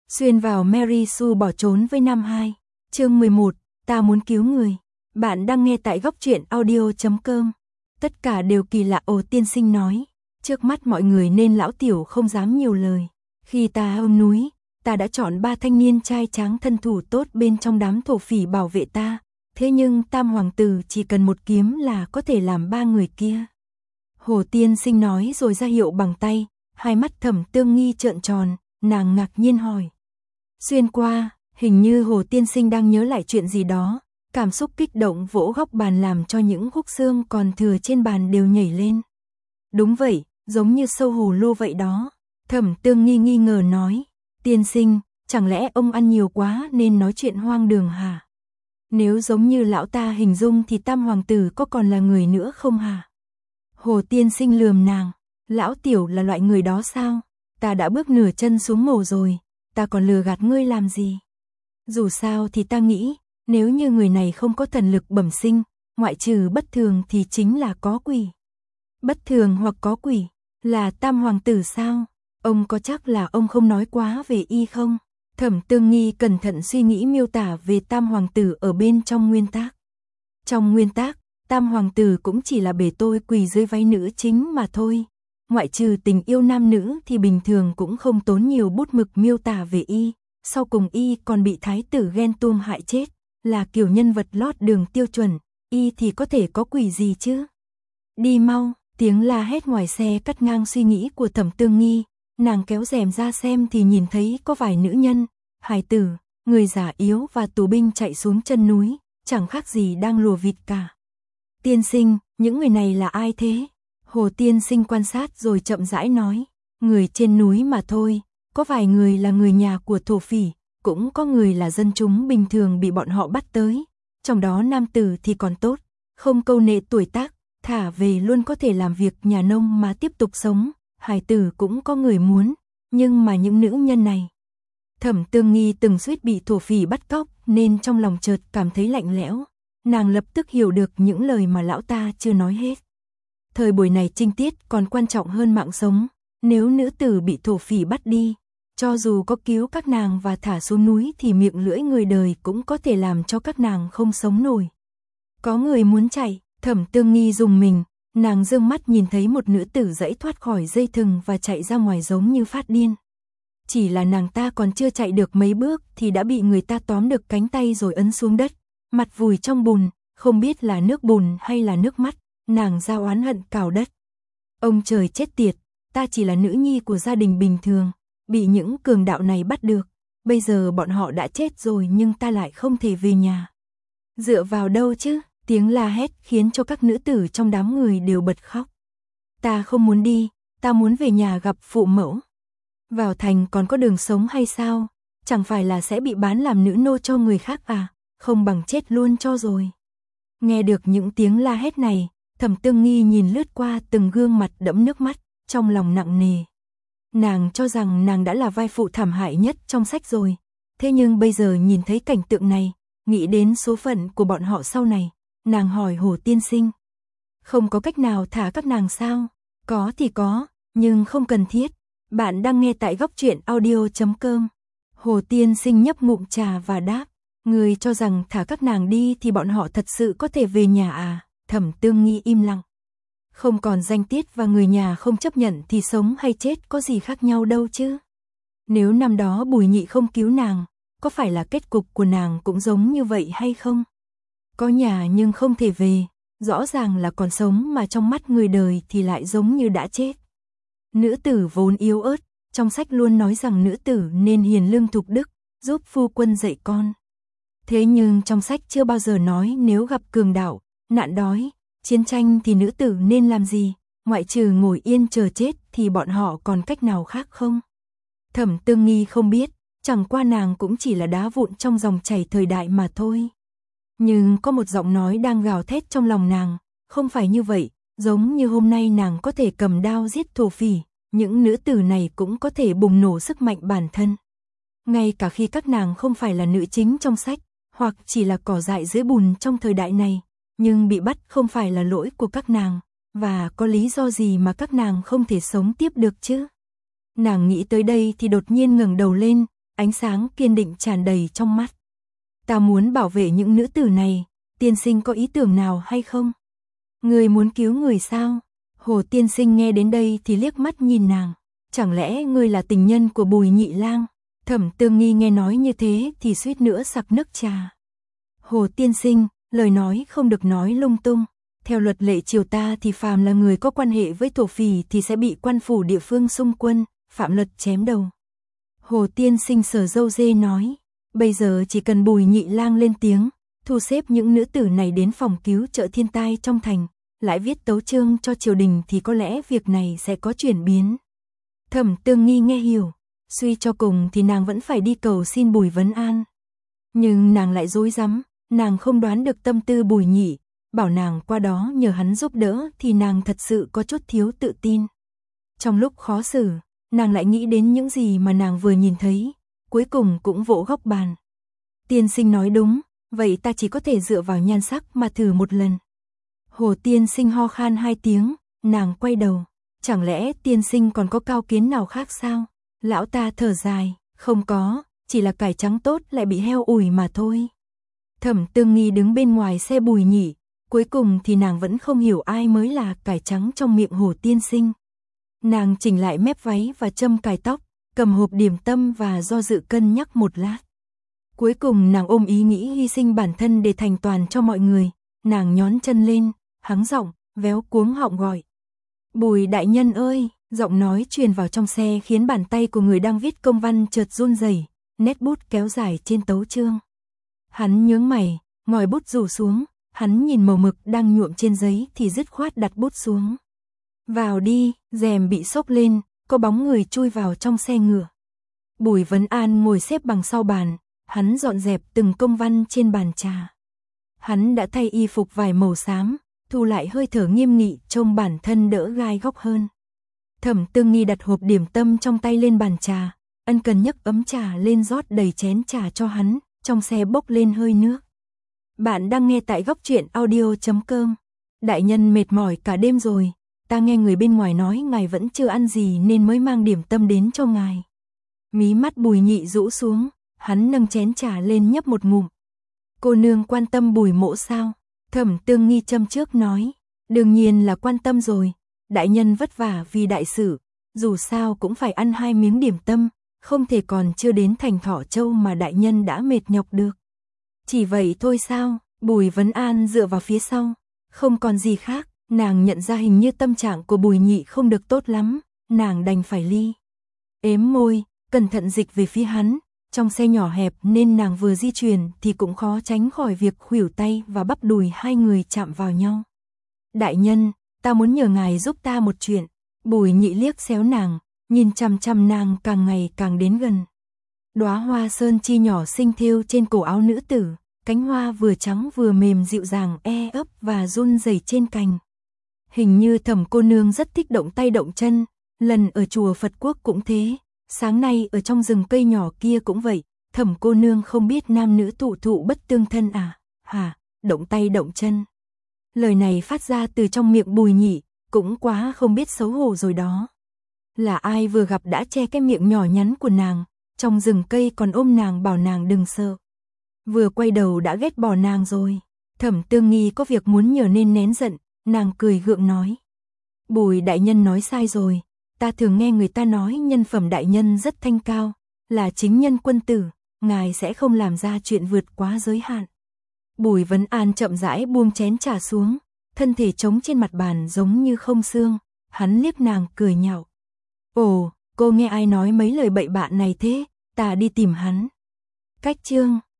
Xuyên vào Mary Sue bỏ trốn với Nam 2. Chương 11, ta muốn cứu người. Bạn đang nghe tại góc truyện audio.com. Tất cả đều kỳ lạ, Ồ tiên sinh nói. Trước mắt mọi người nên lão tiểu không dám nhiều lời. Khi ta ôm núi, ta đã chọn 3 thanh niên trai tráng thân thủ tốt bên trong đám thổ phỉ bảo vệ ta. Thế nhưng Tam Hoàng tử chỉ cần một kiếm là có thể làm 3 người kia. Hồ tiên sinh nói rồi ra hiệu bằng tay. Hai mắt Thẩm Tương Nghi trợn tròn, nàng ngạc nhiên hỏi. Xuyên qua, hình như Hồ tiên sinh đang nhớ lại chuyện gì đó. Cảm xúc kích động vỗ góc bàn làm cho những khúc xương còn thừa trên bàn đều nhảy lên. Đúng vậy, giống như sâu hồ lô vậy đó. Thẩm Tương Nghi nghi ngờ nói. Tiên sinh, chẳng lẽ ông ăn nhiều quá nên nói chuyện hoang đường hả? Nếu giống như lão ta hình dung thì Tam Hoàng tử có còn là người nữa không hả? Hồ tiên sinh lườm nàng. Lão tiểu là loại người đó sao? Ta đã bước nửa chân xuống mồ rồi, ta còn lừa gạt ngươi làm gì? Dù sao thì ta nghĩ, nếu như người này không có thần lực bẩm sinh, ngoại trừ bất thường thì chính là có quỷ. Bất thường hoặc có quỷ, là Tam Hoàng tử sao? Ông có chắc là ông không nói quá về y không? Thẩm Tương Nghi cẩn thận suy nghĩ miêu tả về Tam Hoàng tử ở bên trong nguyên tác. Trong nguyên tác, Tam Hoàng tử cũng chỉ là bề tôi quỳ dưới váy nữ chính mà thôi. Ngoại trừ tình yêu nam nữ thì bình thường cũng không tốn nhiều bút mực miêu tả về y. Sau cùng y còn bị thái tử ghen tuông hại chết, là kiểu nhân vật lót đường tiêu chuẩn, y thì có thể có quỷ gì chứ? Đi mau, tiếng la hét ngoài xe cắt ngang suy nghĩ của Thẩm Tương Nghi, nàng kéo rèm ra xem thì nhìn thấy có vài nữ nhân, hài tử, người già yếu và tù binh chạy xuống chân núi, chẳng khác gì đang lùa vịt cả. Tiên sinh, những người này là ai thế? Hồ tiên sinh quan sát rồi chậm rãi nói, người trên núi mà thôi, có vài người là người nhà của thổ phỉ, cũng có người là dân chúng bình thường bị bọn họ bắt tới, trong đó nam tử thì còn tốt, không câu nệ tuổi tác, thả về luôn có thể làm việc nhà nông mà tiếp tục sống, hài tử cũng có người muốn, nhưng mà những nữ nhân này. Thẩm Tương Nghi từng suýt bị thổ phỉ bắt cóc nên trong lòng chợt cảm thấy lạnh lẽo, nàng lập tức hiểu được những lời mà lão ta chưa nói hết. Thời buổi này trinh tiết còn quan trọng hơn mạng sống, nếu nữ tử bị thổ phỉ bắt đi, cho dù có cứu các nàng và thả xuống núi thì miệng lưỡi người đời cũng có thể làm cho các nàng không sống nổi. Có người muốn chạy, Thẩm Tương Nghi rùng mình, nàng dương mắt nhìn thấy một nữ tử giãy thoát khỏi dây thừng và chạy ra ngoài giống như phát điên. Chỉ là nàng ta còn chưa chạy được mấy bước thì đã bị người ta tóm được cánh tay rồi ấn xuống đất, mặt vùi trong bùn, không biết là nước bùn hay là nước mắt, nàng ra oán hận cào đất. Ông trời chết tiệt, ta chỉ là nữ nhi của gia đình bình thường, bị những cường đạo này bắt được, bây giờ bọn họ đã chết rồi nhưng ta lại không thể về nhà. Dựa vào đâu chứ? Tiếng la hét khiến cho các nữ tử trong đám người đều bật khóc. Ta không muốn đi, ta muốn về nhà gặp phụ mẫu. Vào thành còn có đường sống hay sao? Chẳng phải là sẽ bị bán làm nữ nô cho người khác à? Không bằng chết luôn cho rồi. Nghe được những tiếng la hét này, Thẩm Tương Nghi nhìn lướt qua từng gương mặt đẫm nước mắt, trong lòng nặng nề. Nàng cho rằng nàng đã là vai phụ thảm hại nhất trong sách rồi. Thế nhưng bây giờ nhìn thấy cảnh tượng này, nghĩ đến số phận của bọn họ sau này, nàng hỏi Hồ tiên sinh. Không có cách nào thả các nàng sao? Có thì có, nhưng không cần thiết. Bạn đang nghe tại góc truyện audio.com. Hồ tiên sinh nhấp ngụm trà và đáp. Người cho rằng thả các nàng đi thì bọn họ thật sự có thể về nhà à? Thẩm Tương Nghi im lặng. Không còn danh tiết và người nhà không chấp nhận thì sống hay chết có gì khác nhau đâu chứ. Nếu năm đó Bùi Nhị không cứu nàng, có phải là kết cục của nàng cũng giống như vậy hay không? Có nhà nhưng không thể về, rõ ràng là còn sống mà trong mắt người đời thì lại giống như đã chết. Nữ tử vốn yếu ớt, trong sách luôn nói rằng nữ tử nên hiền lương thục đức, giúp phu quân dạy con. Thế nhưng trong sách chưa bao giờ nói nếu gặp cường đạo, nạn đói, chiến tranh thì nữ tử nên làm gì, ngoại trừ ngồi yên chờ chết thì bọn họ còn cách nào khác không? Thẩm Tương Nghi không biết, chẳng qua nàng cũng chỉ là đá vụn trong dòng chảy thời đại mà thôi. Nhưng có một giọng nói đang gào thét trong lòng nàng, không phải như vậy, giống như hôm nay nàng có thể cầm đao giết thổ phỉ, những nữ tử này cũng có thể bùng nổ sức mạnh bản thân. Ngay cả khi các nàng không phải là nữ chính trong sách, hoặc chỉ là cỏ dại dưới bùn trong thời đại này, nhưng bị bắt không phải là lỗi của các nàng, và có lý do gì mà các nàng không thể sống tiếp được chứ? Nàng nghĩ tới đây thì đột nhiên ngẩng đầu lên, ánh sáng kiên định tràn đầy trong mắt. Ta muốn bảo vệ những nữ tử này, tiên sinh có ý tưởng nào hay không? Người muốn cứu người sao? Hồ tiên sinh nghe đến đây thì liếc mắt nhìn nàng. Chẳng lẽ ngươi là tình nhân của Bùi Nhị Lang? Thẩm Tương Nghi nghe nói như thế thì suýt nữa sặc nước trà. Hồ tiên sinh, lời nói không được nói lung tung. Theo luật lệ triều ta thì phàm là người có quan hệ với thổ phỉ thì sẽ bị quan phủ địa phương xung quân, phạm luật chém đầu. Hồ tiên sinh sờ râu dê nói, bây giờ chỉ cần Bùi Nhị Lang lên tiếng, thu xếp những nữ tử này đến phòng cứu trợ thiên tai trong thành, lại viết tấu chương cho triều đình thì có lẽ việc này sẽ có chuyển biến. Thẩm Tương Nghi nghe hiểu, suy cho cùng thì nàng vẫn phải đi cầu xin Bùi Vấn An. Nhưng nàng lại rối rắm, nàng không đoán được tâm tư Bùi Nhị, bảo nàng qua đó nhờ hắn giúp đỡ thì nàng thật sự có chút thiếu tự tin. Trong lúc khó xử, nàng lại nghĩ đến những gì mà nàng vừa nhìn thấy, cuối cùng cũng vỗ góc bàn. Tiên sinh nói đúng, vậy ta chỉ có thể dựa vào nhan sắc mà thử một lần. Hồ tiên sinh ho khan 2 tiếng, nàng quay đầu, chẳng lẽ tiên sinh còn có cao kiến nào khác sao? Lão ta thở dài, không có, chỉ là cải trắng tốt lại bị heo ủi mà thôi. Thẩm Tương Nghi đứng bên ngoài xe Bùi Nhị, cuối cùng thì nàng vẫn không hiểu ai mới là cải trắng trong miệng Hồ tiên sinh. Nàng chỉnh lại mép váy và châm cài tóc, cầm hộp điểm tâm và do dự cân nhắc một lát. Cuối cùng nàng ôm ý nghĩ hy sinh bản thân để thành toàn cho mọi người, nàng nhón chân lên, hắng giọng, véo cuống họng gọi. Bùi đại nhân ơi, giọng nói truyền vào trong xe khiến bàn tay của người đang viết công văn chợt run rẩy, nét bút kéo dài trên tấu chương. Hắn nhướng mày, ngòi bút rủ xuống, hắn nhìn màu mực đang nhuộm trên giấy thì dứt khoát đặt bút xuống. Vào đi, rèm bị xốc lên, có bóng người chui vào trong xe ngựa. Bùi Vấn An ngồi xếp bằng sau bàn, hắn dọn dẹp từng công văn trên bàn trà. Hắn đã thay y phục vải màu xám, thu lại hơi thở nghiêm nghị trông bản thân đỡ gai góc hơn. Thẩm Tương Nghi đặt hộp điểm tâm trong tay lên bàn trà, ân cần nhấc ấm trà lên rót đầy chén trà cho hắn, trong xe bốc lên hơi nước. Bạn đang nghe tại Góc Truyện Audio.com. Đại nhân mệt mỏi cả đêm rồi, ta nghe người bên ngoài nói ngài vẫn chưa ăn gì nên mới mang điểm tâm đến cho ngài. Mí mắt Bùi Nhị rũ xuống, hắn nâng chén trà lên nhấp một ngụm. Cô nương quan tâm Bùi mỗ sao? Thẩm Tương Nghi châm trước nói, đương nhiên là quan tâm rồi, đại nhân vất vả vì đại sự, dù sao cũng phải ăn 2 miếng điểm tâm, không thể còn chưa đến thành Thọ Châu mà đại nhân đã mệt nhọc được. Chỉ vậy thôi sao? Bùi Vấn An dựa vào phía sau, không còn gì khác, nàng nhận ra hình như tâm trạng của Bùi Nhị không được tốt lắm, nàng đành phải ếm môi, cẩn thận dịch về phía hắn. Trong xe nhỏ hẹp nên nàng vừa di chuyển thì cũng khó tránh khỏi việc khuỷu tay và bắp đùi hai người chạm vào nhau. Đại nhân, ta muốn nhờ ngài giúp ta một chuyện. Bùi Nhị liếc xéo nàng, nhìn chằm chằm nàng càng ngày càng đến gần. Đóa hoa sơn chi nhỏ xinh thêu trên cổ áo nữ tử, cánh hoa vừa trắng vừa mềm dịu dàng ấp và run rẩy trên cành. Hình như Thẩm cô nương rất thích động tay động chân, lần ở chùa Phật Quốc cũng thế. Sáng nay ở trong rừng cây nhỏ kia cũng vậy, Thẩm cô nương không biết nam nữ thụ thụ bất tương thân à? Hả, động tay động chân. Lời này phát ra từ trong miệng Bùi Nhị, cũng quá không biết xấu hổ rồi đó. Là ai vừa gặp đã che cái miệng nhỏ nhắn của nàng, trong rừng cây còn ôm nàng bảo nàng đừng sợ. Vừa quay đầu đã ghét bỏ nàng rồi. Thẩm Tương Nghi có việc muốn nhờ nên nén giận, nàng cười gượng nói. Bùi đại nhân nói sai rồi. Ta thường nghe người ta nói nhân phẩm đại nhân rất thanh cao, là chính nhân quân tử, ngài sẽ không làm ra chuyện vượt quá giới hạn. Bùi Vấn An chậm rãi buông chén trà xuống, thân thể trống trên mặt bàn giống như không xương, hắn liếc nàng cười nhạo. Ồ, cô nghe ai nói mấy lời bậy bạ này thế, ta đi tìm hắn. Cách chương